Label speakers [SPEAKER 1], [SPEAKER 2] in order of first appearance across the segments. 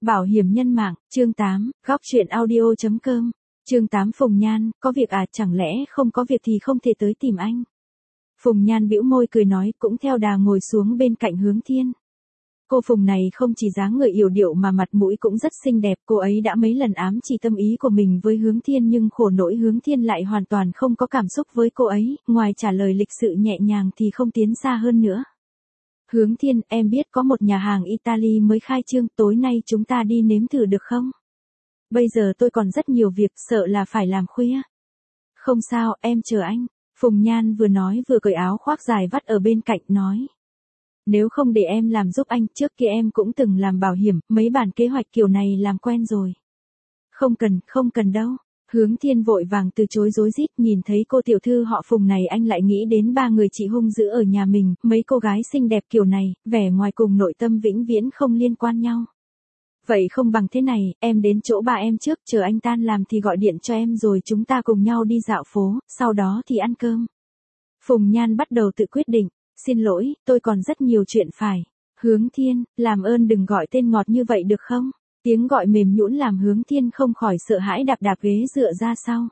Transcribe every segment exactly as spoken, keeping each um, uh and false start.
[SPEAKER 1] Bảo hiểm nhân mạng, chương tám, góc truyện audio chấm com. Chương tám Phùng Nhan, có việc à, chẳng lẽ không có việc thì không thể tới tìm anh. Phùng Nhan bĩu môi cười nói, cũng theo đà ngồi xuống bên cạnh Hướng Thiên. Cô Phùng này không chỉ dáng người yểu điệu mà mặt mũi cũng rất xinh đẹp, cô ấy đã mấy lần ám chỉ tâm ý của mình với Hướng Thiên nhưng khổ nỗi Hướng Thiên lại hoàn toàn không có cảm xúc với cô ấy, ngoài trả lời lịch sự nhẹ nhàng thì không tiến xa hơn nữa. Hướng Thiên, em biết có một nhà hàng Italy mới khai trương, tối nay chúng ta đi nếm thử được không? Bây giờ tôi còn rất nhiều việc, sợ là phải làm khuya. Không sao, em chờ anh. Phùng Nhan vừa nói vừa cởi áo khoác dài vắt ở bên cạnh nói. Nếu không để em làm giúp anh, trước kia em cũng từng làm bảo hiểm, mấy bản kế hoạch kiểu này làm quen rồi. Không cần, không cần đâu. Hướng Thiên vội vàng từ chối rối rít, nhìn thấy cô tiểu thư họ Phùng này anh lại nghĩ đến ba người chị hung dữ ở nhà mình, mấy cô gái xinh đẹp kiểu này, vẻ ngoài cùng nội tâm vĩnh viễn không liên quan nhau. Vậy không bằng thế này, em đến chỗ ba em trước, chờ anh tan làm thì gọi điện cho em rồi chúng ta cùng nhau đi dạo phố, sau đó thì ăn cơm. Phùng Nhan bắt đầu tự quyết định, xin lỗi, tôi còn rất nhiều chuyện phải. Hướng Thiên, làm ơn đừng gọi tên ngọt như vậy được không? Tiếng gọi mềm nhũn làm Hướng Thiên không khỏi sợ hãi đạp đạp ghế dựa ra sau.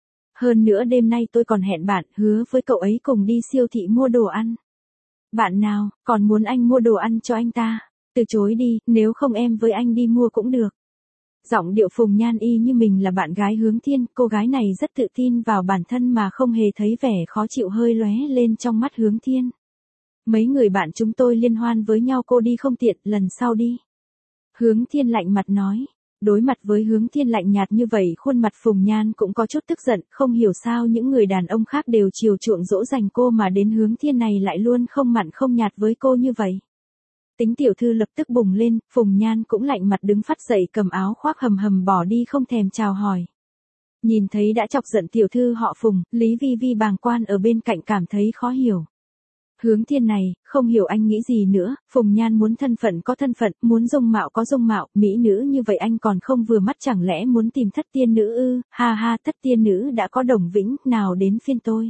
[SPEAKER 1] Hơn nữa đêm nay tôi còn hẹn bạn, hứa với cậu ấy cùng đi siêu thị mua đồ ăn. Bạn nào, còn muốn anh mua đồ ăn cho anh ta? Từ chối đi, nếu không em với anh đi mua cũng được. Giọng điệu Phùng Nhan y như mình là bạn gái Hướng Thiên, cô gái này rất tự tin vào bản thân mà không hề thấy vẻ khó chịu hơi lóe lên trong mắt Hướng Thiên. Mấy người bạn chúng tôi liên hoan với nhau, cô đi không tiện, lần sau đi. Hướng Thiên lạnh mặt nói. Đối mặt với Hướng Thiên lạnh nhạt như vậy, khuôn mặt Phùng Nhan cũng có chút tức giận, không hiểu sao những người đàn ông khác đều chiều chuộng dỗ dành cô mà đến Hướng Thiên này lại luôn không mặn không nhạt với cô như vậy. Tính tiểu thư lập tức bùng lên, Phùng Nhan cũng lạnh mặt đứng phắt dậy cầm áo khoác hầm hầm bỏ đi không thèm chào hỏi. Nhìn thấy đã chọc giận tiểu thư họ Phùng, Lý Vi Vi bàng quan ở bên cạnh cảm thấy khó hiểu. Hướng Thiên này, không hiểu anh nghĩ gì nữa, Phùng Nhan muốn thân phận có thân phận, muốn dung mạo có dung mạo, mỹ nữ như vậy anh còn không vừa mắt, chẳng lẽ muốn tìm thất tiên nữ ư? Ha ha, thất tiên nữ đã có Đồng Vĩnh, nào đến phiên tôi.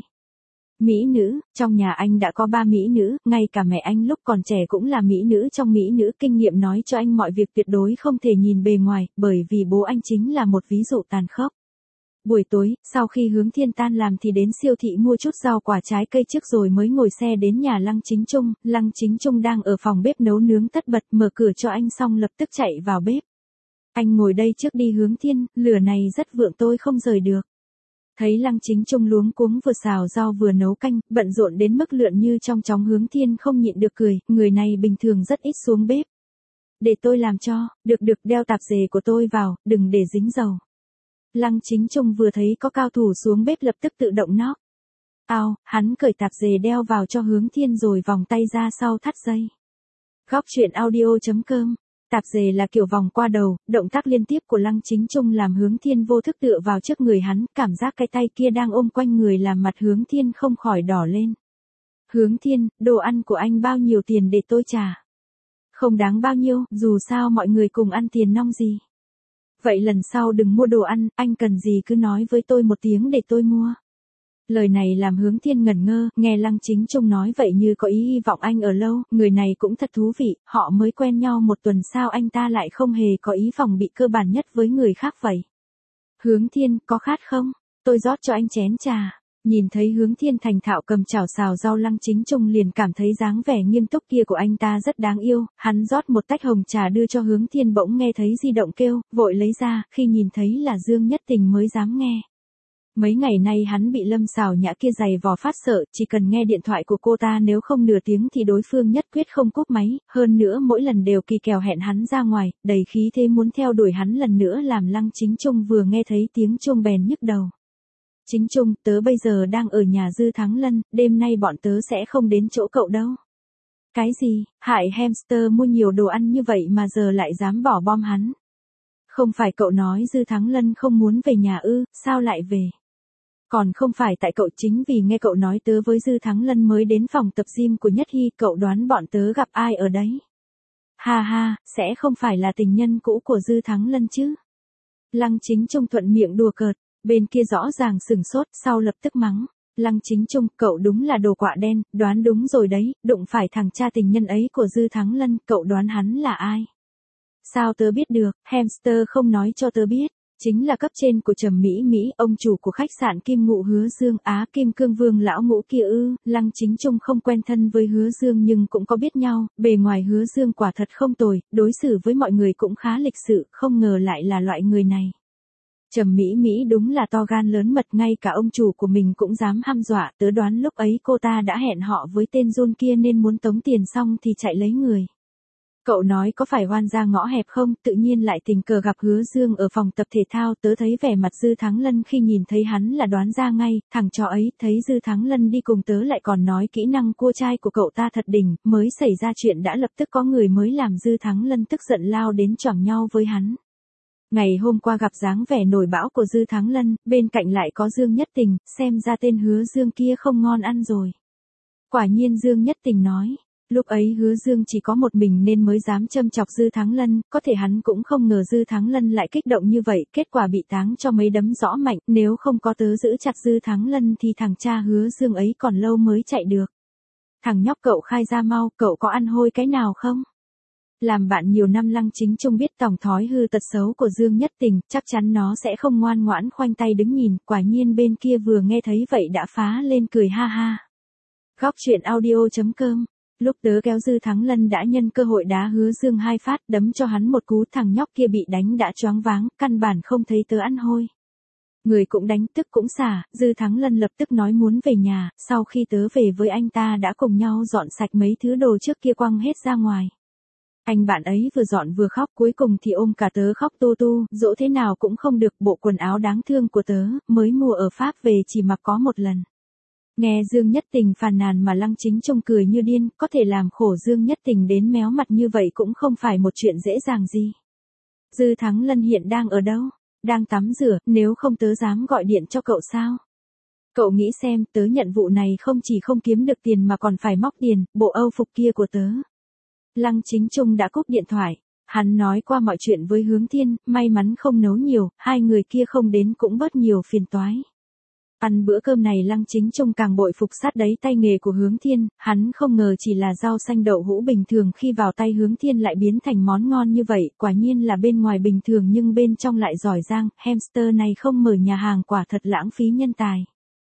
[SPEAKER 1] Mỹ nữ, trong nhà anh đã có ba mỹ nữ, ngay cả mẹ anh lúc còn trẻ cũng là mỹ nữ trong mỹ nữ, kinh nghiệm nói cho anh mọi việc tuyệt đối không thể nhìn bề ngoài, bởi vì bố anh chính là một ví dụ tàn khốc. Buổi tối, sau khi Hướng Thiên tan làm thì đến siêu thị mua chút rau quả trái cây trước rồi mới ngồi xe đến nhà Lăng Chính Trung, Lăng Chính Trung đang ở phòng bếp nấu nướng tất bật, mở cửa cho anh xong lập tức chạy vào bếp. Anh ngồi đây trước đi Hướng Thiên, lửa này rất vượng tôi không rời được. Thấy Lăng Chính Trung luống cuống vừa xào rau vừa nấu canh, bận rộn đến mức lượn như trong chóng, Hướng Thiên không nhịn được cười, người này bình thường rất ít xuống bếp. Để tôi làm cho, được được, đeo tạp dề của tôi vào, đừng để dính dầu. Lăng Chính Trung vừa thấy có cao thủ xuống bếp lập tức tự động nót. Ao, hắn cởi tạp dề đeo vào cho Hướng Thiên rồi vòng tay ra sau thắt dây. Góc truyện audio chấm com. Tạp dề là kiểu vòng qua đầu, động tác liên tiếp của Lăng Chính Trung làm Hướng Thiên vô thức tựa vào trước người hắn, cảm giác cái tay kia đang ôm quanh người làm mặt Hướng Thiên không khỏi đỏ lên. Hướng Thiên, đồ ăn của anh bao nhiêu tiền để tôi trả? Không đáng bao nhiêu, dù sao mọi người cùng ăn tiền nong gì. Vậy lần sau đừng mua đồ ăn, anh cần gì cứ nói với tôi một tiếng để tôi mua. Lời này làm Hướng Thiên ngẩn ngơ, nghe Lăng Chính Trung nói vậy như có ý hy vọng anh ở lâu, người này cũng thật thú vị, họ mới quen nhau một tuần sao anh ta lại không hề có ý phòng bị cơ bản nhất với người khác vậy. Hướng Thiên, có khát không? Tôi rót cho anh chén trà. Nhìn thấy Hướng Thiên thành thạo cầm chảo xào rau, Lăng Chính Trung liền cảm thấy dáng vẻ nghiêm túc kia của anh ta rất đáng yêu, hắn rót một tách hồng trà đưa cho Hướng Thiên, bỗng nghe thấy di động kêu, vội lấy ra, khi nhìn thấy là Dương Nhất Tình mới dám nghe. Mấy ngày nay hắn bị Lâm Sào Nhã kia giày vò phát sợ, chỉ cần nghe điện thoại của cô ta nếu không nửa tiếng thì đối phương nhất quyết không cúp máy, hơn nữa mỗi lần đều kỳ kèo hẹn hắn ra ngoài, đầy khí thế muốn theo đuổi hắn lần nữa làm Lăng Chính Trung vừa nghe thấy tiếng chuông bèn nhức đầu. Chính Trung, tớ bây giờ đang ở nhà Dư Thắng Lân, đêm nay bọn tớ sẽ không đến chỗ cậu đâu. Cái gì, hại hamster mua nhiều đồ ăn như vậy mà giờ lại dám bỏ bom hắn. Không phải cậu nói Dư Thắng Lân không muốn về nhà ư, sao lại về? Còn không phải tại cậu, chính vì nghe cậu nói tớ với Dư Thắng Lân mới đến phòng tập gym của Nhất Hy, cậu đoán bọn tớ gặp ai ở đấy? Ha ha, sẽ không phải là tình nhân cũ của Dư Thắng Lân chứ? Lăng Chính Trung thuận miệng đùa cợt, bên kia rõ ràng sừng sốt, sau lập tức mắng. Lăng Chính Trung, cậu đúng là đồ quạ đen, đoán đúng rồi đấy, đụng phải thằng cha tình nhân ấy của Dư Thắng Lân, cậu đoán hắn là ai? Sao tớ biết được, hamster không nói cho tớ biết. Chính là cấp trên của Trầm Mỹ Mỹ, ông chủ của khách sạn Kim Ngụ Hứa Dương Á Kim Cương Vương lão ngũ kia ư. Lăng Chính Trung không quen thân với Hứa Dương nhưng cũng có biết nhau, bề ngoài Hứa Dương quả thật không tồi, đối xử với mọi người cũng khá lịch sự, không ngờ lại là loại người này. Trầm Mỹ Mỹ đúng là to gan lớn mật, ngay cả ông chủ của mình cũng dám hăm dọa, tớ đoán lúc ấy cô ta đã hẹn họ với tên John kia nên muốn tống tiền xong thì chạy lấy người. Cậu nói có phải oan ra ngõ hẹp không, tự nhiên lại tình cờ gặp Hứa Dương ở phòng tập thể thao, tớ thấy vẻ mặt Dư Thắng Lân khi nhìn thấy hắn là đoán ra ngay, thằng chó ấy, thấy Dư Thắng Lân đi cùng tớ lại còn nói kỹ năng cua trai của cậu ta thật đỉnh, mới xảy ra chuyện đã lập tức có người mới làm Dư Thắng Lân tức giận lao đến choảng nhau với hắn. Ngày hôm qua gặp dáng vẻ nổi bão của Dư Thắng Lân, bên cạnh lại có Dương Nhất Tình, xem ra tên Hứa Dương kia không ngon ăn rồi. Quả nhiên Dương Nhất Tình nói. Lúc ấy Hứa Dương chỉ có một mình nên mới dám châm chọc Dư Thắng Lân, có thể hắn cũng không ngờ Dư Thắng Lân lại kích động như vậy, kết quả bị táng cho mấy đấm rõ mạnh, nếu không có tớ giữ chặt Dư Thắng Lân thì thằng cha Hứa Dương ấy còn lâu mới chạy được. Thằng nhóc cậu khai ra mau, cậu có ăn hôi cái nào không? Làm bạn nhiều năm Lăng Chính Trung biết tòng thói hư tật xấu của Dương Nhất Tình, chắc chắn nó sẽ không ngoan ngoãn khoanh tay đứng nhìn, quả nhiên bên kia vừa nghe thấy vậy đã phá lên cười ha ha. Góc truyện audio chấm com. Lúc tớ kéo Dư Thắng Lân đã nhân cơ hội đá Hứa Dương hai phát, đấm cho hắn một cú, thằng nhóc kia bị đánh đã choáng váng, căn bản không thấy tớ ăn hôi. Người cũng đánh tức cũng xả, Dư Thắng Lân lập tức nói muốn về nhà, sau khi tớ về với anh ta đã cùng nhau dọn sạch mấy thứ đồ trước kia quăng hết ra ngoài. Anh bạn ấy vừa dọn vừa khóc, cuối cùng thì ôm cả tớ khóc tu tu, dỗ thế nào cũng không được, bộ quần áo đáng thương của tớ, mới mua ở Pháp về chỉ mặc có một lần. Nghe Dương Nhất Tình phàn nàn mà Lăng Chính Trung cười như điên, có thể làm khổ Dương Nhất Tình đến méo mặt như vậy cũng không phải một chuyện dễ dàng gì. Dư Thắng Lân hiện đang ở đâu? Đang tắm rửa, nếu không tớ dám gọi điện cho cậu sao? Cậu nghĩ xem, tớ nhận vụ này không chỉ không kiếm được tiền mà còn phải móc tiền, bộ âu phục kia của tớ. Lăng Chính Trung đã cúp điện thoại. Hắn nói qua mọi chuyện với Hướng Thiên, may mắn không nấu nhiều, hai người kia không đến cũng bớt nhiều phiền toái. Ăn bữa cơm này Lăng Chính Trung càng bội phục sát đấy tay nghề của Hướng Thiên, hắn không ngờ chỉ là rau xanh đậu hũ bình thường khi vào tay Hướng Thiên lại biến thành món ngon như vậy, quả nhiên là bên ngoài bình thường nhưng bên trong lại giỏi giang, hamster này không mở nhà hàng quả thật lãng phí nhân tài.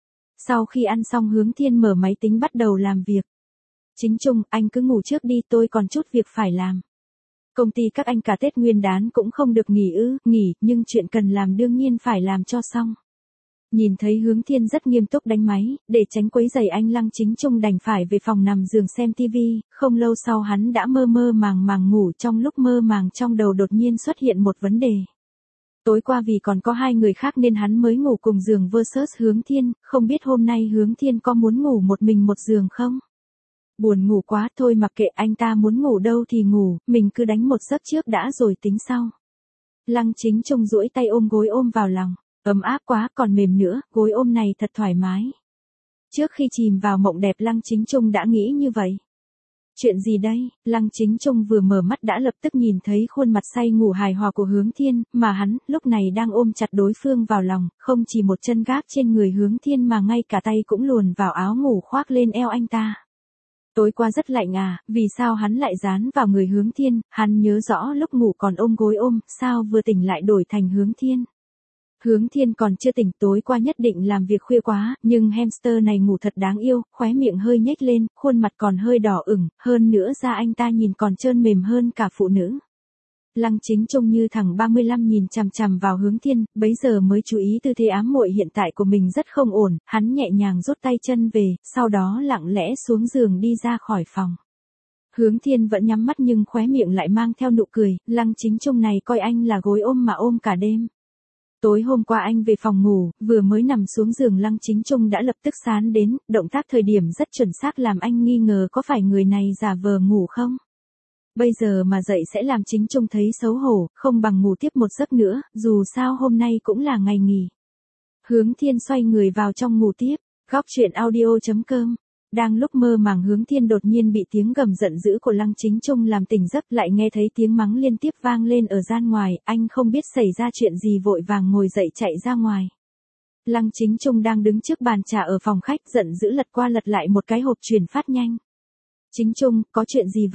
[SPEAKER 1] Sau khi ăn xong Hướng Thiên mở máy tính bắt đầu làm việc. Chính Trung, anh cứ ngủ trước đi, tôi còn chút việc phải làm. Công ty các anh cả Tết Nguyên Đán cũng không được nghỉ ư, nghỉ, nhưng chuyện cần làm đương nhiên phải làm cho xong. Nhìn thấy Hướng Thiên rất nghiêm túc đánh máy, để tránh quấy rầy anh Lăng Chính Trung đành phải về phòng nằm giường xem tivi, không lâu sau hắn đã mơ mơ màng màng ngủ, trong lúc mơ màng trong đầu đột nhiên xuất hiện một vấn đề. Tối qua vì còn có hai người khác nên hắn mới ngủ cùng giường versus Hướng Thiên, không biết hôm nay Hướng Thiên có muốn ngủ một mình một giường không? Buồn ngủ quá, thôi mặc kệ anh ta muốn ngủ đâu thì ngủ, mình cứ đánh một giấc trước đã rồi tính sau. Lăng Chính Trung duỗi tay ôm gối ôm vào lòng, ấm áp quá còn mềm nữa, gối ôm này thật thoải mái. Trước khi chìm vào mộng đẹp Lăng Chính Trung đã nghĩ như vậy. Chuyện gì đây? Lăng Chính Trung vừa mở mắt đã lập tức nhìn thấy khuôn mặt say ngủ hài hòa của Hướng Thiên, mà hắn, lúc này đang ôm chặt đối phương vào lòng, không chỉ một chân gác trên người Hướng Thiên mà ngay cả tay cũng luồn vào áo ngủ khoác lên eo anh ta. Tối qua rất lạnh à, vì sao hắn lại dán vào người Hướng Thiên, hắn nhớ rõ lúc ngủ còn ôm gối ôm, sao vừa tỉnh lại đổi thành Hướng Thiên. Hướng Thiên còn chưa tỉnh, tối qua nhất định làm việc khuya quá, nhưng hamster này ngủ thật đáng yêu, khóe miệng hơi nhếch lên, khuôn mặt còn hơi đỏ ửng, hơn nữa da anh ta nhìn còn trơn mềm hơn cả phụ nữ. Lăng Chính Trung như thằng ba mươi lăm nhìn chằm chằm vào Hướng Thiên, bấy giờ mới chú ý tư thế ám muội hiện tại của mình rất không ổn, hắn nhẹ nhàng rút tay chân về, sau đó lặng lẽ xuống giường đi ra khỏi phòng. Hướng Thiên vẫn nhắm mắt nhưng khóe miệng lại mang theo nụ cười, Lăng Chính Trung này coi anh là gối ôm mà ôm cả đêm. Tối hôm qua anh về phòng ngủ, vừa mới nằm xuống giường Lăng Chính Trung đã lập tức sán đến, động tác thời điểm rất chuẩn xác làm anh nghi ngờ có phải người này giả vờ ngủ không. Bây giờ mà dậy sẽ làm Chính Trung thấy xấu hổ, không bằng ngủ tiếp một giấc nữa, dù sao hôm nay cũng là ngày nghỉ. Hướng Thiên xoay người vào trong ngủ tiếp, góc truyện audio chấm com. Đang lúc mơ màng Hướng Thiên đột nhiên bị tiếng gầm giận dữ của Lăng Chính Trung làm tỉnh giấc, lại nghe thấy tiếng mắng liên tiếp vang lên ở gian ngoài, anh không biết xảy ra chuyện gì vội vàng ngồi dậy chạy ra ngoài. Lăng Chính Trung đang đứng trước bàn trà ở phòng khách giận dữ lật qua lật lại một cái hộp truyền phát nhanh. Chính Trung, có chuyện gì vậy?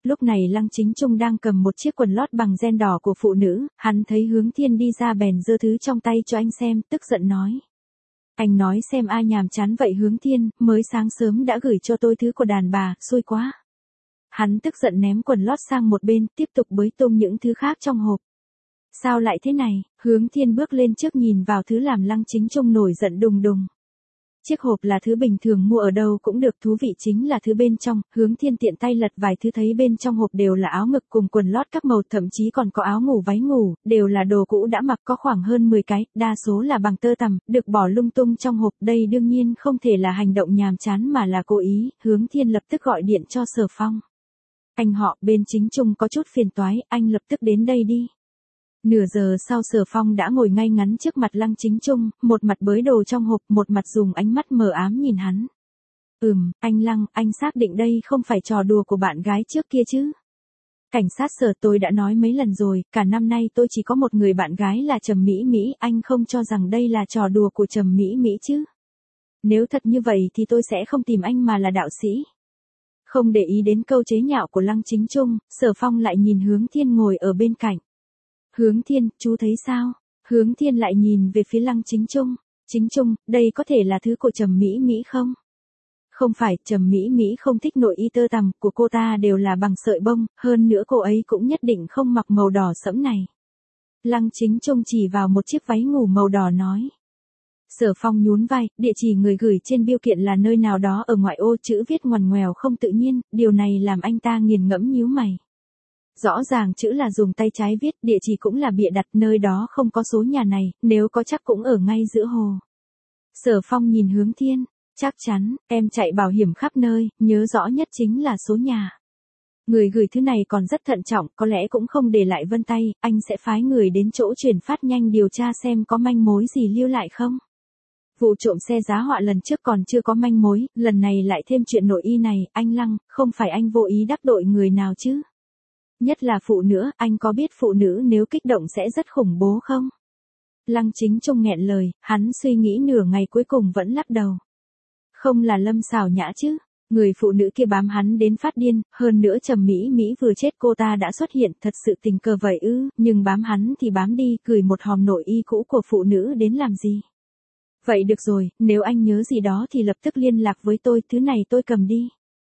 [SPEAKER 1] Lúc này Lăng Chính Trung đang cầm một chiếc quần lót bằng ren đỏ của phụ nữ, hắn thấy Hướng Thiên đi ra bèn giơ thứ trong tay cho anh xem, tức giận nói. Anh nói xem ai nhàm chán vậy Hướng Thiên, mới sáng sớm đã gửi cho tôi thứ của đàn bà, xui quá. Hắn tức giận ném quần lót sang một bên, tiếp tục bới tung những thứ khác trong hộp. Sao lại thế này? Hướng Thiên bước lên trước nhìn vào thứ làm Lăng Chính Trung nổi giận đùng đùng. Chiếc hộp là thứ bình thường mua ở đâu cũng được, thú vị chính là thứ bên trong. Hướng Thiên tiện tay lật vài thứ thấy bên trong hộp đều là áo ngực cùng quần lót các màu, thậm chí còn có áo ngủ váy ngủ, đều là đồ cũ đã mặc, có khoảng hơn mười cái, đa số là bằng tơ tằm, được bỏ lung tung trong hộp. Đây đương nhiên không thể là hành động nhàm chán mà là cố ý. Hướng Thiên lập tức gọi điện cho Sở Phong. Anh họ, bên Chính Trung có chút phiền toái, anh lập tức đến đây đi. Nửa giờ sau Sở Phong đã ngồi ngay ngắn trước mặt Lăng Chính Trung, một mặt bới đồ trong hộp, một mặt dùng ánh mắt mờ ám nhìn hắn. Ừm, anh Lăng, anh xác định đây không phải trò đùa của bạn gái trước kia chứ? Cảnh sát Sở, tôi đã nói mấy lần rồi, cả năm nay tôi chỉ có một người bạn gái là Trầm Mỹ Mỹ, anh không cho rằng đây là trò đùa của Trầm Mỹ Mỹ chứ? Nếu thật như vậy thì tôi sẽ không tìm anh mà là đạo sĩ. Không để ý đến câu chế nhạo của Lăng Chính Trung, Sở Phong lại nhìn Hướng Thiên ngồi ở bên cạnh. Hướng Thiên, chú thấy sao? Hướng Thiên lại nhìn về phía Lăng Chính Trung. Chính Trung, đây có thể là thứ của Trầm Mỹ Mỹ không? Không phải, Trầm Mỹ Mỹ không thích nội y tơ tằm, của cô ta đều là bằng sợi bông, hơn nữa cô ấy cũng nhất định không mặc màu đỏ sẫm này. Lăng Chính Trung chỉ vào một chiếc váy ngủ màu đỏ nói. Sở Phong nhún vai, địa chỉ người gửi trên bưu kiện là nơi nào đó ở ngoại ô, chữ viết ngoằn ngoèo không tự nhiên, điều này làm anh ta nghiền ngẫm nhíu mày. Rõ ràng chữ là dùng tay trái viết, địa chỉ cũng là bịa đặt, nơi đó không có số nhà này, nếu có chắc cũng ở ngay giữa hồ. Sở Phong nhìn Hướng Thiên, chắc chắn, em chạy bảo hiểm khắp nơi, nhớ rõ nhất chính là số nhà. Người gửi thứ này còn rất thận trọng, có lẽ cũng không để lại vân tay, anh sẽ phái người đến chỗ chuyển phát nhanh điều tra xem có manh mối gì lưu lại không. Vụ trộm xe giá họa lần trước còn chưa có manh mối, lần này lại thêm chuyện nội y này, anh Lăng, không phải anh vô ý đắc tội người nào chứ? Nhất là phụ nữ, anh có biết phụ nữ nếu kích động sẽ rất khủng bố không? Lăng Chính Trung nghẹn lời, hắn suy nghĩ nửa ngày cuối cùng vẫn lắc đầu. Không là Lâm Xảo Nhã chứ? Người phụ nữ kia bám hắn đến phát điên, hơn nữa Trầm Mỹ Mỹ vừa chết cô ta đã xuất hiện, thật sự tình cờ vậy ư, nhưng bám hắn thì bám đi, gửi một hòm nội y cũ của phụ nữ đến làm gì? Vậy được rồi, nếu anh nhớ gì đó thì lập tức liên lạc với tôi, thứ này tôi cầm đi.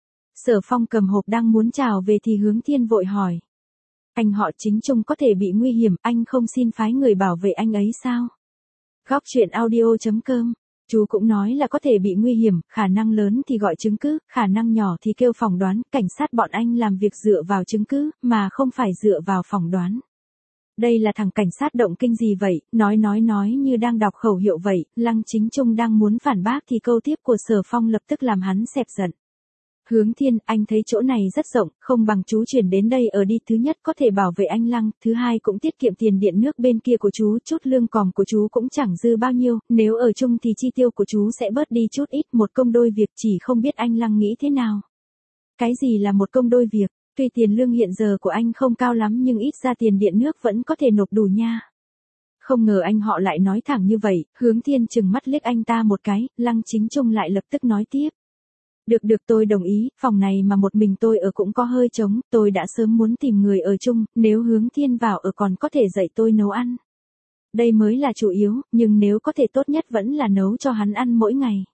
[SPEAKER 1] Sở Phong cầm hộp đang muốn chào về thì Hướng Thiên vội hỏi. Anh họ Chính Trung có thể bị nguy hiểm, anh không xin phái người bảo vệ anh ấy sao? Góc truyện audio chấm com. Chú cũng nói là có thể bị nguy hiểm, khả năng lớn thì gọi chứng cứ, khả năng nhỏ thì kêu phỏng đoán, cảnh sát bọn anh làm việc dựa vào chứng cứ, mà không phải dựa vào phỏng đoán. Đây là thằng cảnh sát động kinh gì vậy, nói nói nói như đang đọc khẩu hiệu vậy, Lăng Chính Trung đang muốn phản bác thì câu tiếp của Sở Phong lập tức làm hắn xẹp giận. Hướng Thiên, anh thấy chỗ này rất rộng, không bằng chú chuyển đến đây ở đi, thứ nhất có thể bảo vệ anh Lăng, thứ hai cũng tiết kiệm tiền điện nước bên kia của chú, chút lương còm của chú cũng chẳng dư bao nhiêu, nếu ở chung thì chi tiêu của chú sẽ bớt đi chút ít, một công đôi việc, chỉ không biết anh Lăng nghĩ thế nào. Cái gì là một công đôi việc? Tuy tiền lương hiện giờ của anh không cao lắm nhưng ít ra tiền điện nước vẫn có thể nộp đủ nha. Không ngờ anh họ lại nói thẳng như vậy, Hướng Thiên trừng mắt liếc anh ta một cái, Lăng Chính Trung lại lập tức nói tiếp. Được được tôi đồng ý, phòng này mà một mình tôi ở cũng có hơi trống, tôi đã sớm muốn tìm người ở chung, nếu Hướng Thiên vào ở còn có thể dạy tôi nấu ăn. Đây mới là chủ yếu, nhưng nếu có thể tốt nhất vẫn là nấu cho hắn ăn mỗi ngày.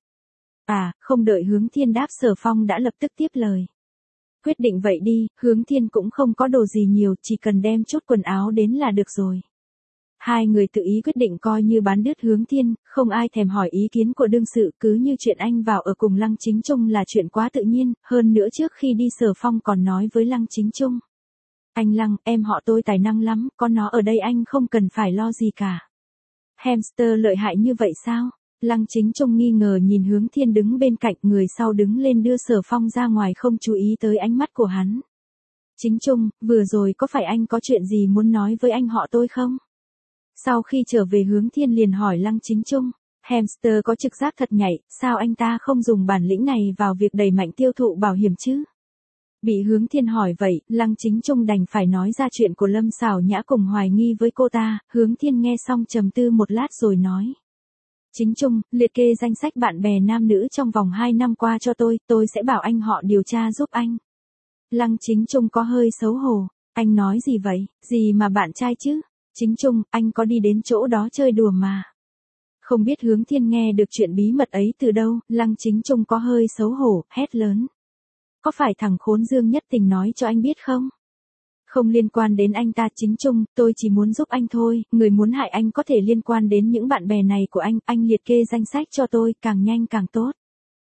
[SPEAKER 1] À, không đợi Hướng Thiên đáp Sở Phong đã lập tức tiếp lời. Quyết định vậy đi, Hướng Thiên cũng không có đồ gì nhiều, chỉ cần đem chút quần áo đến là được rồi. Hai người tự ý quyết định coi như bán đứt Hướng Thiên, không ai thèm hỏi ý kiến của đương sự, cứ như chuyện anh vào ở cùng Lăng Chính Trung là chuyện quá tự nhiên, hơn nữa trước khi đi Sở Phong còn nói với Lăng Chính Trung. Anh Lăng, em họ tôi tài năng lắm, có nó ở đây anh không cần phải lo gì cả. Hamster lợi hại như vậy sao? Lăng Chính Trung nghi ngờ nhìn Hướng Thiên đứng bên cạnh, người sau đứng lên đưa Sở Phong ra ngoài không chú ý tới ánh mắt của hắn. Chính Trung, vừa rồi có phải anh có chuyện gì muốn nói với anh họ tôi không? Sau khi trở về Hướng Thiên liền hỏi Lăng Chính Trung, hamster có trực giác thật nhạy, sao anh ta không dùng bản lĩnh này vào việc đẩy mạnh tiêu thụ bảo hiểm chứ? Bị Hướng Thiên hỏi vậy, Lăng Chính Trung đành phải nói ra chuyện của Lâm Xảo Nhã cùng hoài nghi với cô ta, Hướng Thiên nghe xong trầm tư một lát rồi nói. Chính Trung, liệt kê danh sách bạn bè nam nữ trong vòng hai năm qua cho tôi, tôi sẽ bảo anh họ điều tra giúp anh. Lăng Chính Trung có hơi xấu hổ, anh nói gì vậy, gì mà bạn trai chứ? Chính Trung, anh có đi đến chỗ đó chơi đùa mà. Không biết Hướng Thiên nghe được chuyện bí mật ấy từ đâu, Lăng Chính Trung có hơi xấu hổ, hét lớn. Có phải thằng khốn Dương Nhất Tình nói cho anh biết không? Không liên quan đến anh ta. Chính Trung, tôi chỉ muốn giúp anh thôi, người muốn hại anh có thể liên quan đến những bạn bè này của anh, anh liệt kê danh sách cho tôi, càng nhanh càng tốt.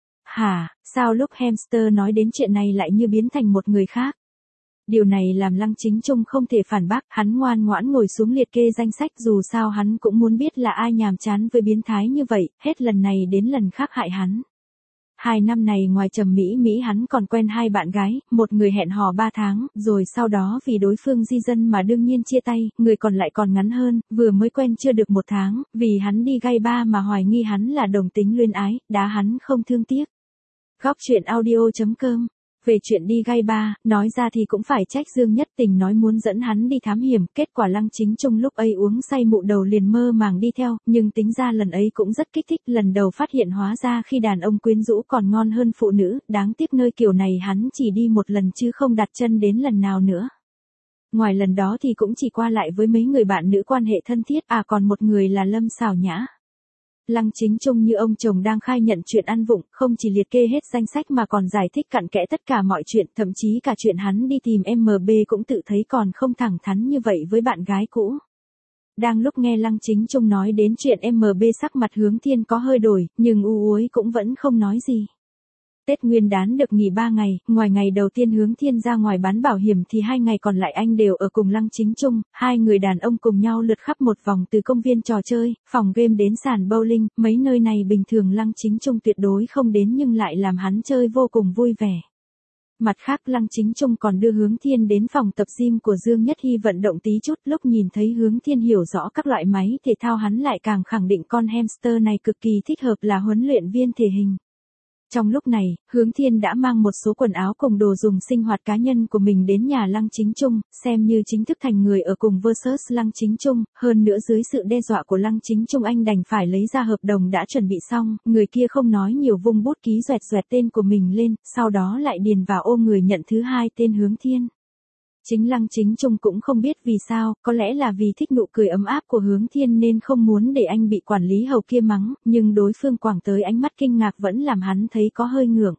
[SPEAKER 1] Hả, sao lúc Hamster nói đến chuyện này lại như biến thành một người khác? Điều này làm Lăng Chính Trung không thể phản bác, hắn ngoan ngoãn ngồi xuống liệt kê danh sách, dù sao hắn cũng muốn biết là ai nhàm chán với biến thái như vậy, hết lần này đến lần khác hại hắn. Hai năm này ngoài Trầm Mỹ Mỹ hắn còn quen hai bạn gái, một người hẹn hò ba tháng, rồi sau đó vì đối phương di dân mà đương nhiên chia tay, người còn lại còn ngắn hơn, vừa mới quen chưa được một tháng, vì hắn đi gay ba mà hoài nghi hắn là đồng tính luyến ái, đá hắn không thương tiếc. Góc truyện audio chấm com. Về chuyện đi gay ba, nói ra thì cũng phải trách Dương Nhất Tình nói muốn dẫn hắn đi thám hiểm, kết quả Lăng Chính Trung lúc ấy uống say mụ đầu liền mơ màng đi theo, nhưng tính ra lần ấy cũng rất kích thích, lần đầu phát hiện hóa ra khi đàn ông quyến rũ còn ngon hơn phụ nữ, đáng tiếc nơi kiểu này hắn chỉ đi một lần chứ không đặt chân đến lần nào nữa. Ngoài lần đó thì cũng chỉ qua lại với mấy người bạn nữ quan hệ thân thiết, à còn một người là Lâm Sảo Nhã. Lăng Chính Trung như ông chồng đang khai nhận chuyện ăn vụng, không chỉ liệt kê hết danh sách mà còn giải thích cặn kẽ tất cả mọi chuyện, thậm chí cả chuyện hắn đi tìm em bê cũng tự thấy còn không thẳng thắn như vậy với bạn gái cũ. Đang lúc nghe Lăng Chính Trung nói đến chuyện em bê, sắc mặt Hướng Thiên có hơi đổi, nhưng u uối cũng vẫn không nói gì. Tết Nguyên đán được nghỉ ba ngày, ngoài ngày đầu tiên Hướng Thiên ra ngoài bán bảo hiểm thì hai ngày còn lại anh đều ở cùng Lăng Chính Trung, hai người đàn ông cùng nhau lượt khắp một vòng từ công viên trò chơi, phòng game đến sàn bowling, mấy nơi này bình thường Lăng Chính Trung tuyệt đối không đến nhưng lại làm hắn chơi vô cùng vui vẻ. Mặt khác Lăng Chính Trung còn đưa Hướng Thiên đến phòng tập gym của Dương Nhất Hy vận động tí chút, lúc nhìn thấy Hướng Thiên hiểu rõ các loại máy thể thao hắn lại càng khẳng định con hamster này cực kỳ thích hợp là huấn luyện viên thể hình. Trong lúc này, Hướng Thiên đã mang một số quần áo cùng đồ dùng sinh hoạt cá nhân của mình đến nhà Lăng Chính Trung, xem như chính thức thành người ở cùng versus Lăng Chính Trung, hơn nữa dưới sự đe dọa của Lăng Chính Trung anh đành phải lấy ra hợp đồng đã chuẩn bị xong, người kia không nói nhiều vung bút ký doẹt doẹt tên của mình lên, sau đó lại điền vào ô người nhận thứ hai tên Hướng Thiên. Chính Lăng Chính Trung cũng không biết vì sao, có lẽ là vì thích nụ cười ấm áp của Hướng Thiên nên không muốn để anh bị quản lý hầu kia mắng, nhưng đối phương quẳng tới ánh mắt kinh ngạc vẫn làm hắn thấy có hơi ngượng.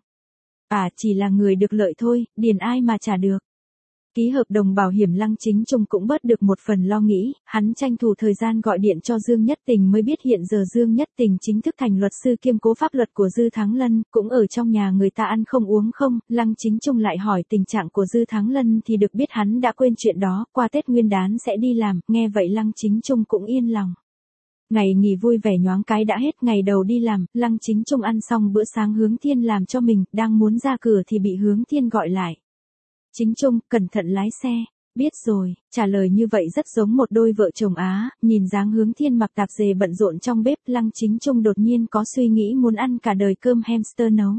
[SPEAKER 1] À chỉ là người được lợi thôi, điền ai mà trả được. Ký hợp đồng bảo hiểm Lăng Chính Trung cũng bớt được một phần lo nghĩ, hắn tranh thủ thời gian gọi điện cho Dương Nhất Tình mới biết hiện giờ Dương Nhất Tình chính thức thành luật sư kiêm cố pháp luật của Dư Thắng Lân, cũng ở trong nhà người ta ăn không uống không, Lăng Chính Trung lại hỏi tình trạng của Dư Thắng Lân thì được biết hắn đã quên chuyện đó, qua Tết Nguyên đán sẽ đi làm, nghe vậy Lăng Chính Trung cũng yên lòng. Ngày nghỉ vui vẻ nhoáng cái đã hết, ngày đầu đi làm, Lăng Chính Trung ăn xong bữa sáng Hướng Thiên làm cho mình, đang muốn ra cửa thì bị Hướng Thiên gọi lại. Chính Trung, cẩn thận lái xe. Biết rồi, trả lời như vậy rất giống một đôi vợ chồng Á, nhìn dáng Hướng Thiên mặc tạp dề bận rộn trong bếp, Lăng Chính Trung đột nhiên có suy nghĩ muốn ăn cả đời cơm hamster nấu.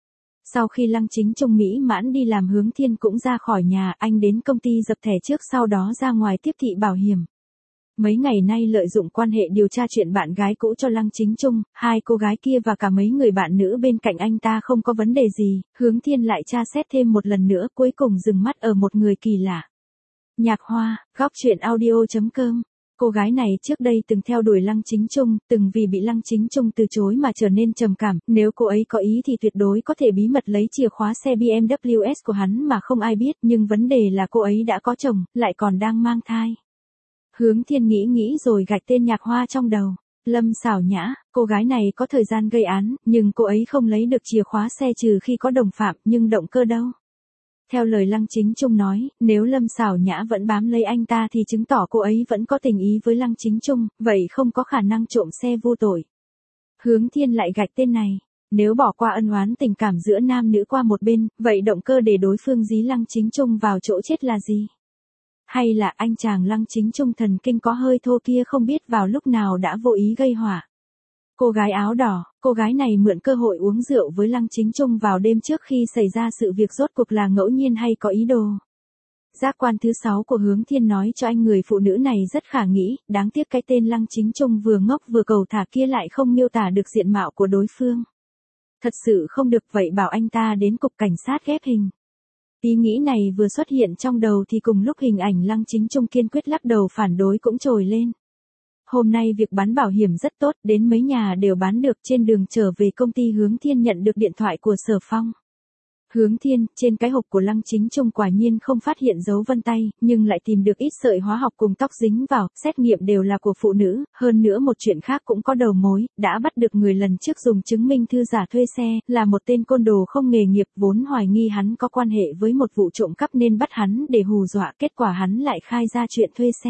[SPEAKER 1] Sau khi Lăng Chính Trung mỹ mãn đi làm Hướng Thiên cũng ra khỏi nhà, anh đến công ty dập thẻ trước sau đó ra ngoài tiếp thị bảo hiểm. Mấy ngày nay lợi dụng quan hệ điều tra chuyện bạn gái cũ cho Lăng Chính Trung, hai cô gái kia và cả mấy người bạn nữ bên cạnh anh ta không có vấn đề gì, Hướng Thiên lại tra xét thêm một lần nữa cuối cùng dừng mắt ở một người kỳ lạ. Nhạc Hoa, góc truyện audio chấm com. Cô gái này trước đây từng theo đuổi Lăng Chính Trung, từng vì bị Lăng Chính Trung từ chối mà trở nên trầm cảm, nếu cô ấy có ý thì tuyệt đối có thể bí mật lấy chìa khóa xe bê em vê ét của hắn mà không ai biết, nhưng vấn đề là cô ấy đã có chồng, lại còn đang mang thai. Hướng Thiên nghĩ nghĩ rồi gạch tên Nhạc Hoa trong đầu. Lâm Sảo Nhã, cô gái này có thời gian gây án, nhưng cô ấy không lấy được chìa khóa xe trừ khi có đồng phạm, nhưng động cơ đâu? Theo lời Lăng Chính Trung nói, nếu Lâm Sảo Nhã vẫn bám lấy anh ta thì chứng tỏ cô ấy vẫn có tình ý với Lăng Chính Trung, vậy không có khả năng trộm xe vô tội. Hướng Thiên lại gạch tên này. Nếu bỏ qua ân oán tình cảm giữa nam nữ qua một bên, vậy động cơ để đối phương dí Lăng Chính Trung vào chỗ chết là gì? Hay là anh chàng Lăng Chính Trung thần kinh có hơi thô kia không biết vào lúc nào đã vô ý gây họa? Cô gái áo đỏ, cô gái này mượn cơ hội uống rượu với Lăng Chính Trung vào đêm trước khi xảy ra sự việc rốt cuộc là ngẫu nhiên hay có ý đồ? Giác quan thứ sáu của Hướng Thiên nói cho anh người phụ nữ này rất khả nghĩ, đáng tiếc cái tên Lăng Chính Trung vừa ngốc vừa cầu thả kia lại không miêu tả được diện mạo của đối phương. Thật sự không được vậy bảo anh ta đến cục cảnh sát ghép hình. Ý nghĩ này vừa xuất hiện trong đầu thì cùng lúc hình ảnh Lăng Chính Trung kiên quyết lắc đầu phản đối cũng trồi lên. Hôm nay việc bán bảo hiểm rất tốt, đến mấy nhà đều bán được. Trên đường trở về công ty Hướng Thiên nhận được điện thoại của Sở Phong. Hướng Thiên, trên cái hộp của Lăng Chính Trung quả nhiên không phát hiện dấu vân tay, nhưng lại tìm được ít sợi hóa học cùng tóc dính vào, xét nghiệm đều là của phụ nữ, hơn nữa một chuyện khác cũng có đầu mối, đã bắt được người lần trước dùng chứng minh thư giả thuê xe, là một tên côn đồ không nghề nghiệp, vốn hoài nghi hắn có quan hệ với một vụ trộm cắp nên bắt hắn để hù dọa, kết quả hắn lại khai ra chuyện thuê xe.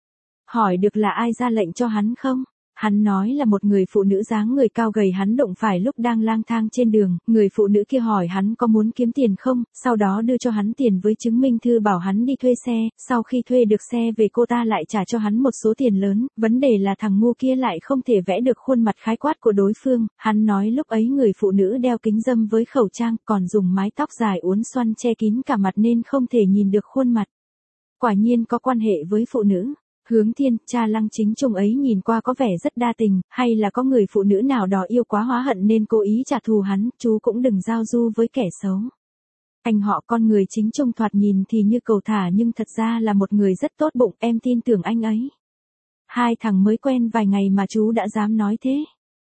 [SPEAKER 1] Hỏi được là ai ra lệnh cho hắn không? Hắn nói là một người phụ nữ dáng người cao gầy hắn đụng phải lúc đang lang thang trên đường, người phụ nữ kia hỏi hắn có muốn kiếm tiền không, sau đó đưa cho hắn tiền với chứng minh thư bảo hắn đi thuê xe, sau khi thuê được xe về cô ta lại trả cho hắn một số tiền lớn, vấn đề là thằng ngu kia lại không thể vẽ được khuôn mặt khái quát của đối phương, hắn nói lúc ấy người phụ nữ đeo kính râm với khẩu trang, còn dùng mái tóc dài uốn xoăn che kín cả mặt nên không thể nhìn được khuôn mặt. Quả nhiên có quan hệ với phụ nữ. Hướng Thiên, cha Lăng Chính Trung ấy nhìn qua có vẻ rất đa tình, hay là có người phụ nữ nào đó yêu quá hóa hận nên cố ý trả thù hắn, chú cũng đừng giao du với kẻ xấu. Anh họ con người Chính Trung thoạt nhìn thì như cầu thả nhưng thật ra là một người rất tốt bụng, em tin tưởng anh ấy. Hai thằng mới quen vài ngày mà chú đã dám nói thế.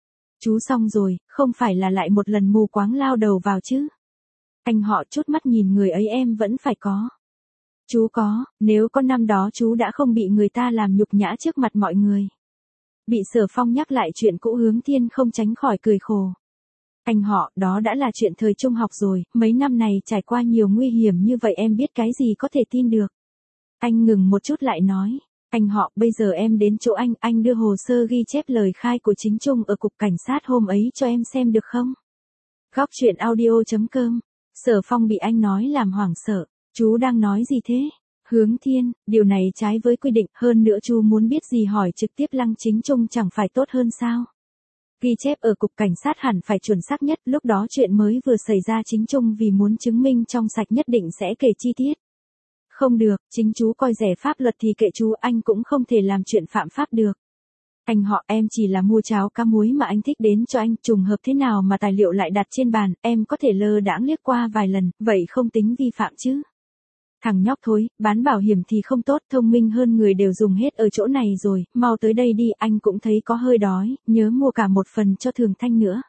[SPEAKER 1] Chú xong rồi, không phải là lại một lần mù quáng lao đầu vào chứ. Anh họ chút mắt nhìn người ấy em vẫn phải có. Chú có, nếu có năm đó chú đã không bị người ta làm nhục nhã trước mặt mọi người. Bị Sở Phong nhắc lại chuyện cũ Hướng Thiên không tránh khỏi cười khổ. Anh họ, đó đã là chuyện thời trung học rồi, mấy năm này trải qua nhiều nguy hiểm như vậy em biết cái gì có thể tin được. Anh ngừng một chút lại nói, anh họ, bây giờ em đến chỗ anh, anh đưa hồ sơ ghi chép lời khai của Chính Trung ở cục cảnh sát hôm ấy cho em xem được không? Góc truyện audio chấm com. Sở Phong bị anh nói làm hoảng sợ. Chú đang nói gì thế? Hướng Thiên, điều này trái với quy định, hơn nữa chú muốn biết gì hỏi trực tiếp Lăng Chính Trung chẳng phải tốt hơn sao? Ghi chép ở cục cảnh sát hẳn phải chuẩn xác nhất, lúc đó chuyện mới vừa xảy ra Chính Trung vì muốn chứng minh trong sạch nhất định sẽ kể chi tiết. Không được, chính chú coi rẻ pháp luật thì kệ chú, anh cũng không thể làm chuyện phạm pháp được. Anh họ, em chỉ là mua cháo cá muối mà anh thích đến cho anh, trùng hợp thế nào mà tài liệu lại đặt trên bàn, em có thể lơ đãng liếc qua vài lần, vậy không tính vi phạm chứ? Thằng nhóc thối, bán bảo hiểm thì không tốt, thông minh hơn người đều dùng hết ở chỗ này rồi, mau tới đây đi, anh cũng thấy có hơi đói, nhớ mua cả một phần cho Thường Thanh nữa.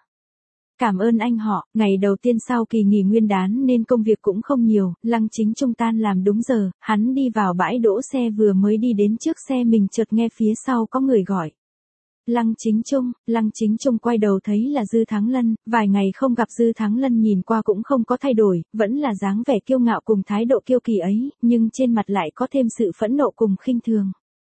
[SPEAKER 1] Cảm ơn anh họ, ngày đầu tiên sau kỳ nghỉ nguyên đán nên công việc cũng không nhiều, Lăng Chính Trung tan làm đúng giờ, hắn đi vào bãi đỗ xe vừa mới đi đến trước xe mình chợt nghe phía sau có người gọi. Lăng Chính Trung, Lăng Chính Trung quay đầu thấy là Dư Thắng Lân, vài ngày không gặp Dư Thắng Lân nhìn qua cũng không có thay đổi, vẫn là dáng vẻ kiêu ngạo cùng thái độ kiêu kỳ ấy, nhưng trên mặt lại có thêm sự phẫn nộ cùng khinh thường.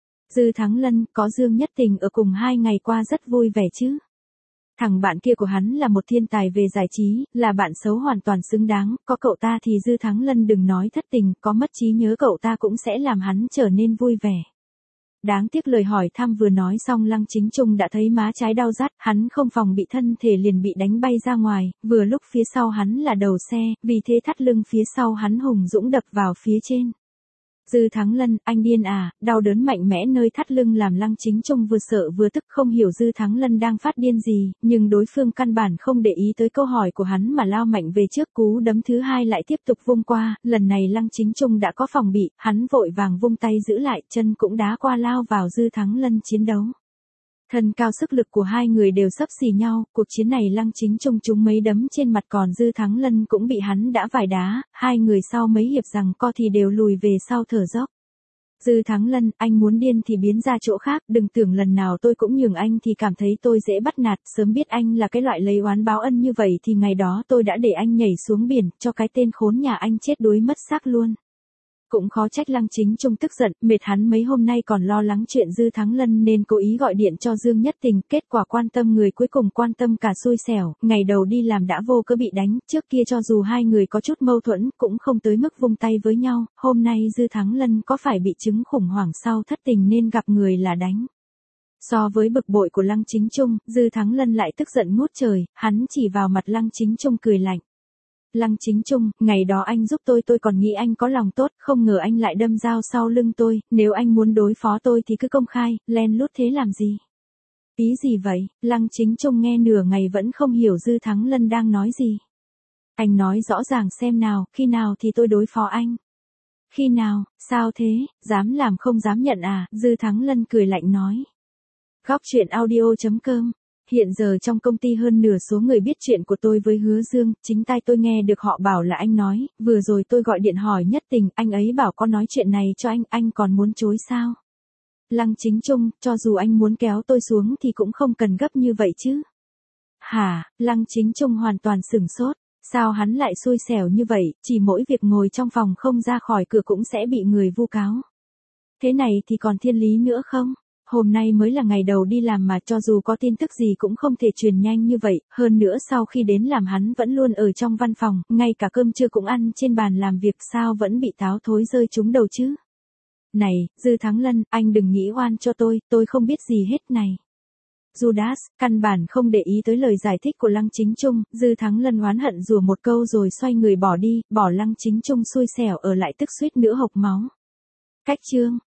[SPEAKER 1] Dư Thắng Lân, có Dương Nhất Tình ở cùng hai ngày qua rất vui vẻ chứ. Thằng bạn kia của hắn là một thiên tài về giải trí, là bạn xấu hoàn toàn xứng đáng, có cậu ta thì Dư Thắng Lân đừng nói thất tình, có mất trí nhớ cậu ta cũng sẽ làm hắn trở nên vui vẻ. Đáng tiếc lời hỏi thăm vừa nói xong Lăng Chính Trung đã thấy má trái đau rát, hắn không phòng bị thân thể liền bị đánh bay ra ngoài, vừa lúc phía sau hắn là đầu xe, vì thế thắt lưng phía sau hắn hùng dũng đập vào phía trên. Dư Thắng Lân, anh điên à, đau đớn mạnh mẽ nơi thắt lưng làm Lăng Chính Trung vừa sợ vừa tức không hiểu Dư Thắng Lân đang phát điên gì, nhưng đối phương căn bản không để ý tới câu hỏi của hắn mà lao mạnh về trước, cú đấm thứ hai lại tiếp tục vung qua, lần này Lăng Chính Trung đã có phòng bị, hắn vội vàng vung tay giữ lại, chân cũng đá qua lao vào Dư Thắng Lân chiến đấu. Thân cao sức lực của hai người đều xấp xì nhau, cuộc chiến này Lăng Chính Trung trúng mấy đấm trên mặt còn Dư Thắng Lân cũng bị hắn đã vài đá, hai người sau mấy hiệp giằng co thì đều lùi về sau thở dốc. Dư Thắng Lân, anh muốn điên thì biến ra chỗ khác, đừng tưởng lần nào tôi cũng nhường anh thì cảm thấy tôi dễ bắt nạt, sớm biết anh là cái loại lấy oán báo ân như vậy thì ngày đó tôi đã để anh nhảy xuống biển, cho cái tên khốn nhà anh chết đuối mất xác luôn. Cũng khó trách Lăng Chính Trung tức giận, mệt hắn mấy hôm nay còn lo lắng chuyện Dư Thắng Lân nên cố ý gọi điện cho Dương Nhất Tình, kết quả quan tâm người cuối cùng quan tâm cả xui xẻo, ngày đầu đi làm đã vô cớ bị đánh, trước kia cho dù hai người có chút mâu thuẫn cũng không tới mức vung tay với nhau, hôm nay Dư Thắng Lân có phải bị chứng khủng hoảng sau thất tình nên gặp người là đánh. So với bực bội của Lăng Chính Trung, Dư Thắng Lân lại tức giận ngút trời, hắn chỉ vào mặt Lăng Chính Trung cười lạnh. Lăng Chính Trung, ngày đó anh giúp tôi tôi còn nghĩ anh có lòng tốt, không ngờ anh lại đâm dao sau lưng tôi, nếu anh muốn đối phó tôi thì cứ công khai, len lút thế làm gì? Ý gì vậy? Lăng Chính Trung nghe nửa ngày vẫn không hiểu Dư Thắng Lân đang nói gì. Anh nói rõ ràng xem nào, khi nào thì tôi đối phó anh. Khi nào, sao thế, dám làm không dám nhận à, Dư Thắng Lân cười lạnh nói. Góc truyện audio.com. Hiện giờ trong công ty hơn nửa số người biết chuyện của tôi với Hứa Dương, chính tai tôi nghe được họ bảo là anh nói, vừa rồi tôi gọi điện hỏi Nhất Tình, anh ấy bảo có nói chuyện này cho anh, anh còn muốn chối sao? Lăng Chính Trung, cho dù anh muốn kéo tôi xuống thì cũng không cần gấp như vậy chứ. Hả, Lăng Chính Trung hoàn toàn sửng sốt, sao hắn lại xui xẻo như vậy, chỉ mỗi việc ngồi trong phòng không ra khỏi cửa cũng sẽ bị người vu cáo. Thế này thì còn thiên lý nữa không? Hôm nay mới là ngày đầu đi làm mà cho dù có tin tức gì cũng không thể truyền nhanh như vậy, hơn nữa sau khi đến làm hắn vẫn luôn ở trong văn phòng, ngay cả cơm trưa cũng ăn trên bàn làm việc, sao vẫn bị táo thối rơi trúng đầu chứ? Này, Dư Thắng Lân, anh đừng nghĩ oan cho tôi, tôi không biết gì hết này. Judas, căn bản không để ý tới lời giải thích của Lăng Chính Trung, Dư Thắng Lân oán hận rủa một câu rồi xoay người bỏ đi, bỏ Lăng Chính Trung xui xẻo ở lại tức suýt nữa hộc máu. Cách chương